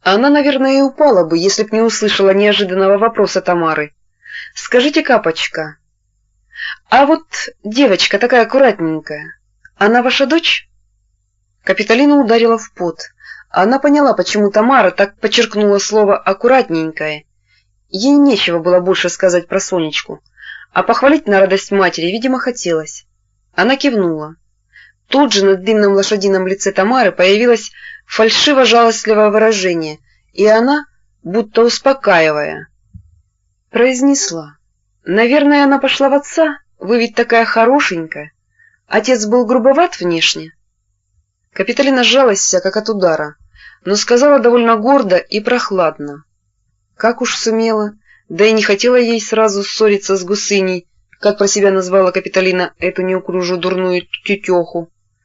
Она, наверное, и упала бы, если б не услышала неожиданного вопроса Тамары. «Скажите, Капочка, а вот девочка такая аккуратненькая, она ваша дочь?» Капитолина ударила в пот. Она поняла, почему Тамара так подчеркнула слово «аккуратненькая». Ей нечего было больше сказать про Сонечку, а похвалить на радость матери, видимо, хотелось. Она кивнула. Тут же на длинном лошадином лице Тамары появилось фальшиво-жалостливое выражение, и она, будто успокаивая, произнесла: «Наверное, она пошла в отца? Вы ведь такая хорошенькая. Отец был грубоват внешне?» Капитолина сжалась вся, как от удара, но сказала довольно гордо и прохладно. Как уж сумела, да и не хотела ей сразу ссориться с гусыней, как про себя назвала Капитолина эту неуклюжую дурную тетеху.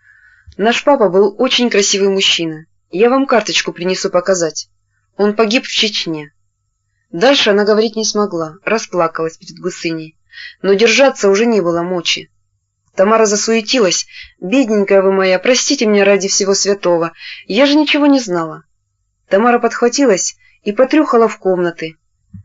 «Наш папа был очень красивый мужчина. Я вам карточку принесу показать. Он погиб в Чечне». Дальше она говорить не смогла, расплакалась перед гусыней, но держаться уже не было мочи. Тамара засуетилась. «Бедненькая вы моя, простите меня ради всего святого, я же ничего не знала». Тамара подхватилась и потрюхала в комнаты.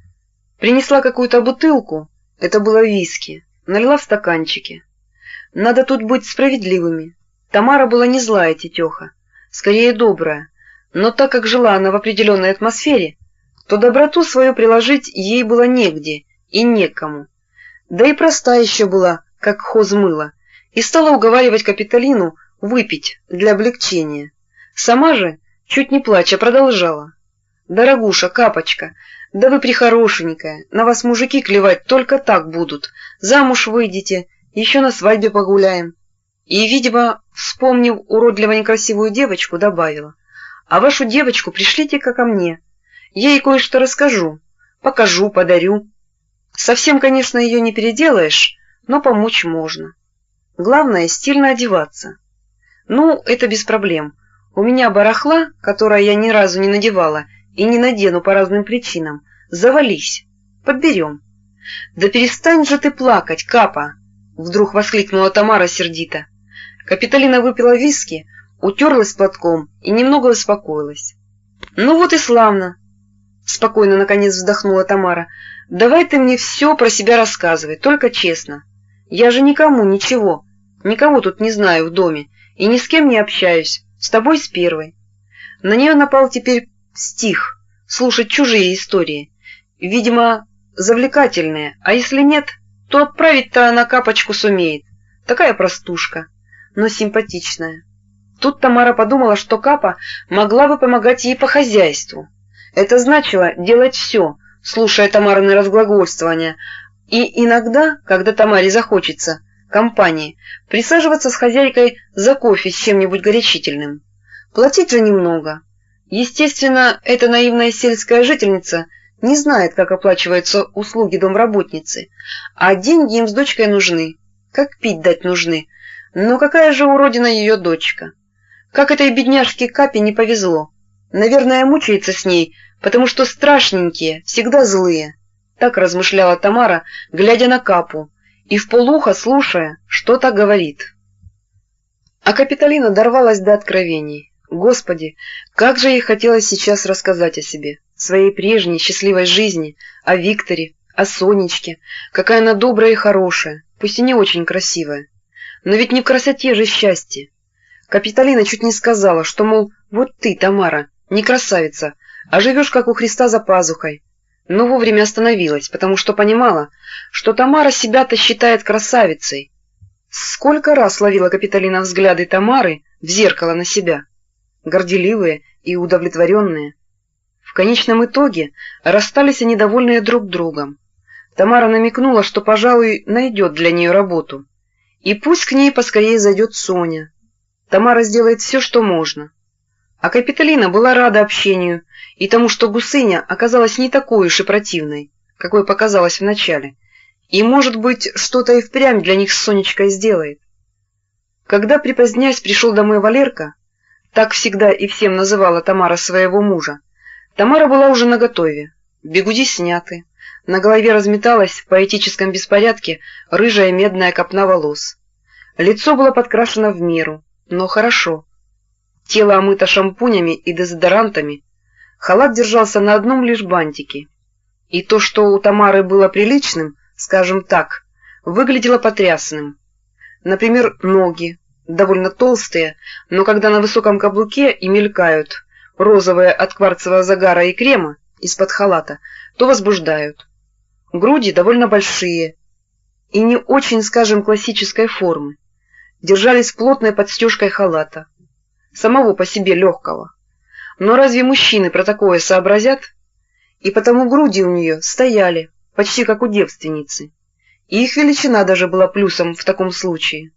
Принесла какую-то бутылку, это было виски, налила в стаканчики. Надо тут быть справедливыми. Тамара была не злая тетеха, скорее добрая, но так как жила она в определенной атмосфере, то доброту свою приложить ей было негде и некому. Да и проста еще была, как хозмыло, и стала уговаривать Капитолину выпить для облегчения. Сама же, чуть не плача, продолжала: «Дорогуша, Капочка, да вы прихорошенькая, на вас мужики клевать только так будут, замуж выйдете, еще на свадьбе погуляем». И, видимо, вспомнив уродливо некрасивую девочку, добавила: «А вашу девочку пришлите-ка ко мне, я ей кое-что расскажу, покажу, подарю. Совсем, конечно, ее не переделаешь, но помочь можно. Главное, стильно одеваться. Ну, это без проблем. У меня барахла, которое я ни разу не надевала и не надену по разным причинам, завались. Подберем». «Да перестань же ты плакать, Капа!» — вдруг воскликнула Тамара сердито. Капитолина выпила виски, утерлась платком и немного успокоилась. «Ну вот и славно!» — спокойно наконец вздохнула Тамара. «Давай ты мне все про себя рассказывай, только честно. Я же никому ничего, никого тут не знаю в доме и ни с кем не общаюсь, с тобой с первой». На нее напал теперь стих слушать чужие истории, видимо, завлекательные, а если нет, то отправить-то она Капочку сумеет. Такая простушка, но симпатичная. Тут Тамара подумала, что Капа могла бы помогать ей по хозяйству. Это значило делать все, слушая Тамарины разглагольствования, и иногда, когда Тамаре захочется компании, присаживаться с хозяйкой за кофе с чем-нибудь горячительным. Платить же немного. Естественно, эта наивная сельская жительница не знает, как оплачиваются услуги домработницы, а деньги им с дочкой нужны, как пить дать нужны. Но какая же уродина ее дочка! Как этой бедняжке Капе не повезло. Наверное, мучается с ней, потому что страшненькие, всегда злые. Так размышляла Тамара, глядя на Капу и вполуха слушая, что та говорит. А Капитолина дорвалась до откровений. Господи, как же ей хотелось сейчас рассказать о себе, своей прежней счастливой жизни, о Викторе, о Сонечке, какая она добрая и хорошая, пусть и не очень красивая. Но ведь не в красоте же счастье. Капитолина чуть не сказала, что, мол, вот ты, Тамара, не красавица, а живешь, как у Христа, за пазухой. Но вовремя остановилась, потому что понимала, что Тамара себя-то считает красавицей. Сколько раз ловила Капитолина взгляды Тамары в зеркало на себя, горделивые и удовлетворенные. В конечном итоге расстались они довольные друг другом. Тамара намекнула, что, пожалуй, найдет для нее работу. И пусть к ней поскорее зайдет Соня. Тамара сделает все, что можно. А Капитолина была рада общению и тому, что гусыня оказалась не такой уж и противной, какой показалась вначале, и, может быть, что-то и впрямь для них с Сонечкой сделает. Когда, припозднясь, пришел домой Валерка, так всегда и всем называла Тамара своего мужа, Тамара была уже наготове, бигуди сняты, на голове разметалась в поэтическом беспорядке рыжая медная копна волос. Лицо было подкрашено в меру, но хорошо. Тело омыто шампунями и дезодорантами, Халат держался на одном лишь бантике. И то, что у Тамары было приличным, скажем так, выглядело потрясным. Например, ноги, довольно толстые, но когда на высоком каблуке и мелькают, розовые от кварцевого загара и крема из-под халата, то возбуждают. Груди довольно большие и не очень, скажем, классической формы, держались плотной подстежкой халата, самого по себе легкого. Но разве мужчины про такое сообразят? И потому груди у нее стояли, почти как у девственницы, и их величина даже была плюсом в таком случае.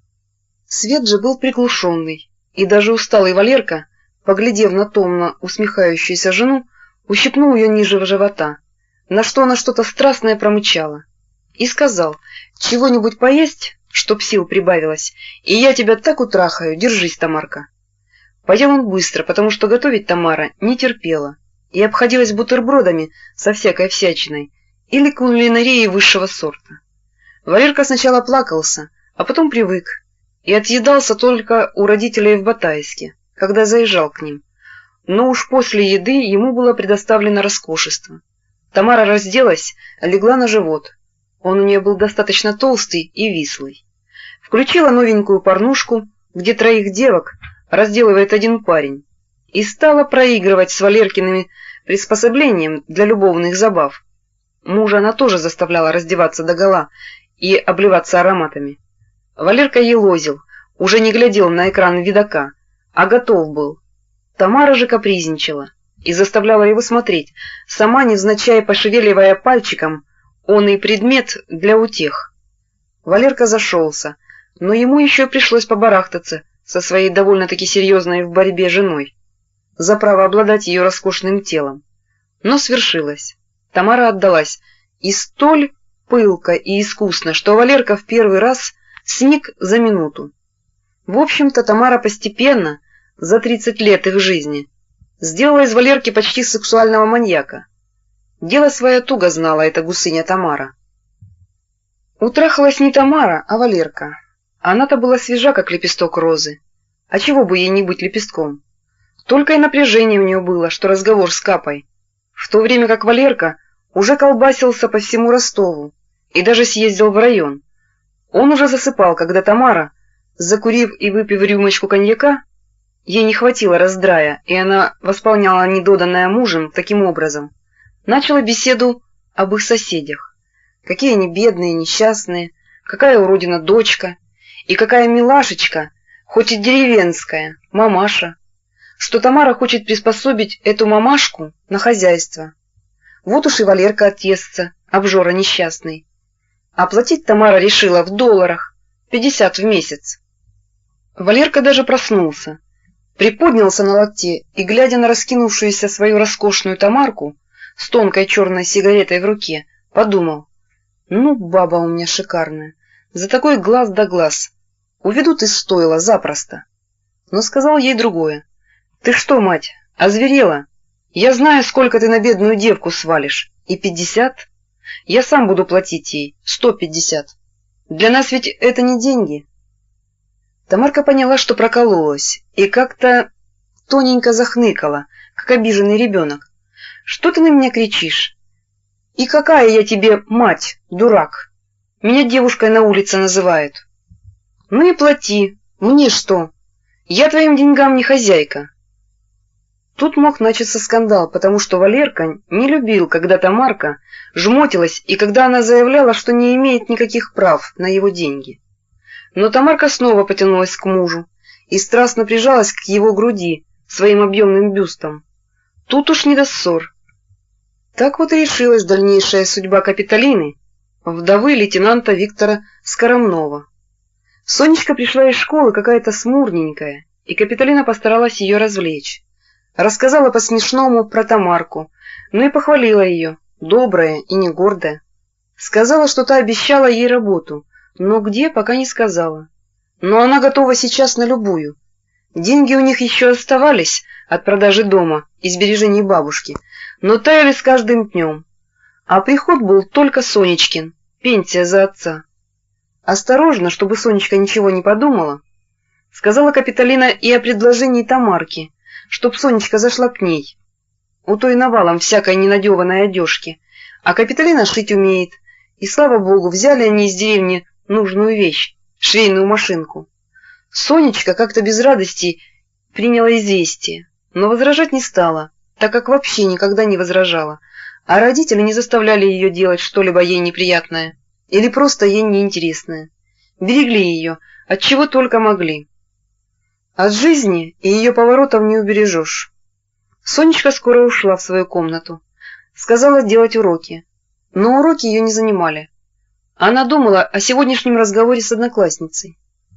Свет же был приглушенный, и даже усталый Валерка, поглядев на томно усмехающуюся жену, ущипнул ее ниже живота, на что она что-то страстное промычала, и сказал: «Чего-нибудь поесть, чтоб сил прибавилось, и я тебя так утрахаю, держись, Тамарка». Поел он быстро, потому что готовить Тамара не терпела и обходилась бутербродами со всякой всячиной или кулинарией высшего сорта. Валерка сначала плакался, а потом привык и отъедался только у родителей в Батайске, когда заезжал к ним. Но уж после еды ему было предоставлено роскошество. Тамара разделась, легла на живот. Он у нее был достаточно толстый и вислый. Включила новенькую порнушку, где 3 девок разделывает один парень, и стала проигрывать с Валеркиными приспособлением для любовных забав. Мужа она тоже заставляла раздеваться догола и обливаться ароматами. Валерка елозил, уже не глядел на экран видока, а готов был. Тамара же капризничала и заставляла его смотреть, сама невзначай пошевеливая пальчиком оный предмет для утех. Валерка зашелся, но ему еще пришлось побарахтаться со своей довольно-таки серьезной в борьбе женой за право обладать ее роскошным телом. Но свершилось. Тамара отдалась, и столь пылко и искусно, что Валерка в первый раз сник за минуту. В общем-то, Тамара постепенно, за 30 лет их жизни, сделала из Валерки почти сексуального маньяка. Дело свое туго знала эта гусыня Тамара. Утрахалась не Тамара, а Валерка. Она-то была свежа, как лепесток розы. А чего бы ей не быть лепестком? Только и напряжение у нее было, что разговор с Капой, в то время как Валерка уже колбасился по всему Ростову и даже съездил в район. Он уже засыпал, когда Тамара, закурив и выпив рюмочку коньяка, ей не хватило раздрая, и она восполняла недоданное мужем таким образом, начала беседу об их соседях. Какие они бедные, несчастные, какая уродина дочка, и какая милашечка, хоть и деревенская, мамаша, что Тамара хочет приспособить эту мамашку на хозяйство. Вот уж и Валерка отъестся, обжора несчастный. А платить Тамара решила в долларах, 50 в месяц. Валерка даже проснулся, приподнялся на локте и, глядя на раскинувшуюся свою роскошную Тамарку с тонкой черной сигаретой в руке, подумал: ну, баба у меня шикарная, за такой глаз да глаз, уведут из стойла запросто. Но сказал ей другое: ты что, мать, озверела? Я знаю, сколько ты на бедную девку свалишь, и 50? Я сам буду платить ей 150. Для нас ведь это не деньги. Тамарка поняла, что прокололась, и как-то тоненько захныкала, как обиженный ребенок. Что ты на меня кричишь? И какая я тебе мать, дурак? Меня девушкой на улице называют. Ну и плати, мне что? Я твоим деньгам не хозяйка. Тут мог начаться скандал, потому что Валерка не любил, когда Тамарка жмотилась и когда она заявляла, что не имеет никаких прав на его деньги. Но Тамарка снова потянулась к мужу и страстно прижалась к его груди своим объемным бюстом. Тут уж не до ссор. Так вот и решилась дальнейшая судьба Капитолины, вдовы лейтенанта Виктора Скоромнова. Сонечка пришла из школы какая-то смурненькая, и Капитолина постаралась ее развлечь. Рассказала по-смешному про Тамарку, но и похвалила ее, добрая и не гордая. Сказала, что та обещала ей работу, но где, пока не сказала. Но она готова сейчас на любую. Деньги у них еще оставались от продажи дома и сбережений бабушки, но таяли с каждым днем. А приход был только Сонечкин, пенсия за отца. Осторожно, чтобы Сонечка ничего не подумала, сказала Капитолина и о предложении Тамарки, чтоб Сонечка зашла к ней. У той навалом всякой ненадеванной одежки, а Капитолина шить умеет. И, слава богу, взяли они из деревни нужную вещь — швейную машинку. Сонечка как-то без радости приняла известие, но возражать не стала, так как вообще никогда не возражала, а родители не заставляли ее делать что-либо ей неприятное или просто ей неинтересное. Берегли ее, от чего только могли. От жизни и ее поворотов не убережешь. Сонечка скоро ушла в свою комнату. Сказала делать уроки, но уроки ее не занимали. Она думала о сегодняшнем разговоре с одноклассницей.